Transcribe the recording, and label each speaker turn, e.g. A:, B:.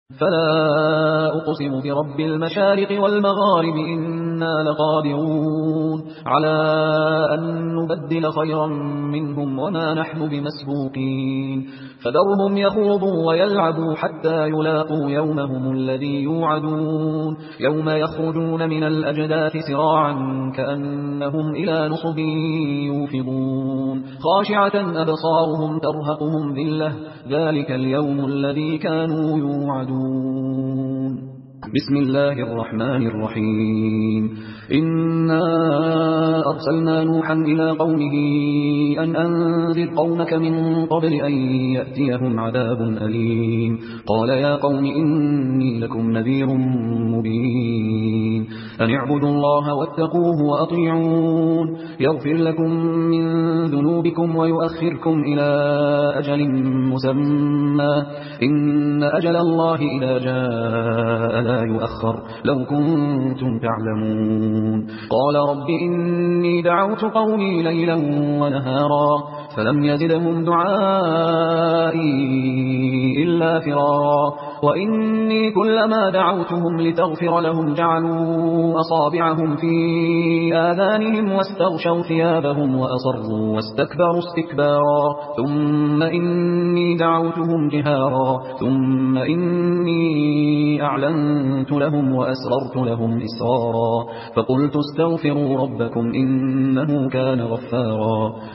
A: فلا أقسم برب المشارق والمغارب إنا لقادرون على أن نبدل خيرا منهم وما نحن بمسبوقين فذرهم يخوضوا ويلعبوا حتى يلاقوا يومهم الذي يوعدون يوم يخرجون من الأجداث سراعا كأنهم إلى نصب يوفضون خاشعة أبصارهم ترهقهم ذلة ذلك اليوم الذي كانوا يوعدون بسم الله الرحمن الرحيم إنا أرسلنا نوحا إلى قومه أن أنذر قومك من قبل أن يأتيهم عذاب أليم قال يا قوم إني لكم نذير مبين أن اعبدوا الله واتقوه وأطيعون يغفر لكم من ذنوبكم ويؤخركم إلى أجل مسمى إن أجل الله إذا جاء لا يؤخر لو كنتم تعلمون قال رب إني دعوت قومي ليلا ونهارا فلم يزدهم دعائي إلا فرارا وإني كلما دعوتهم لتغفر لهم جعلوا أصابعهم في آذانهم واستغشوا ثيابهم وأصروا واستكبروا استكبارا ثم إني دعوتهم جهارا ثم إني أعلنت لهم وأسررت لهم إسرارا فقلت استغفروا ربكم إنه كان غفارا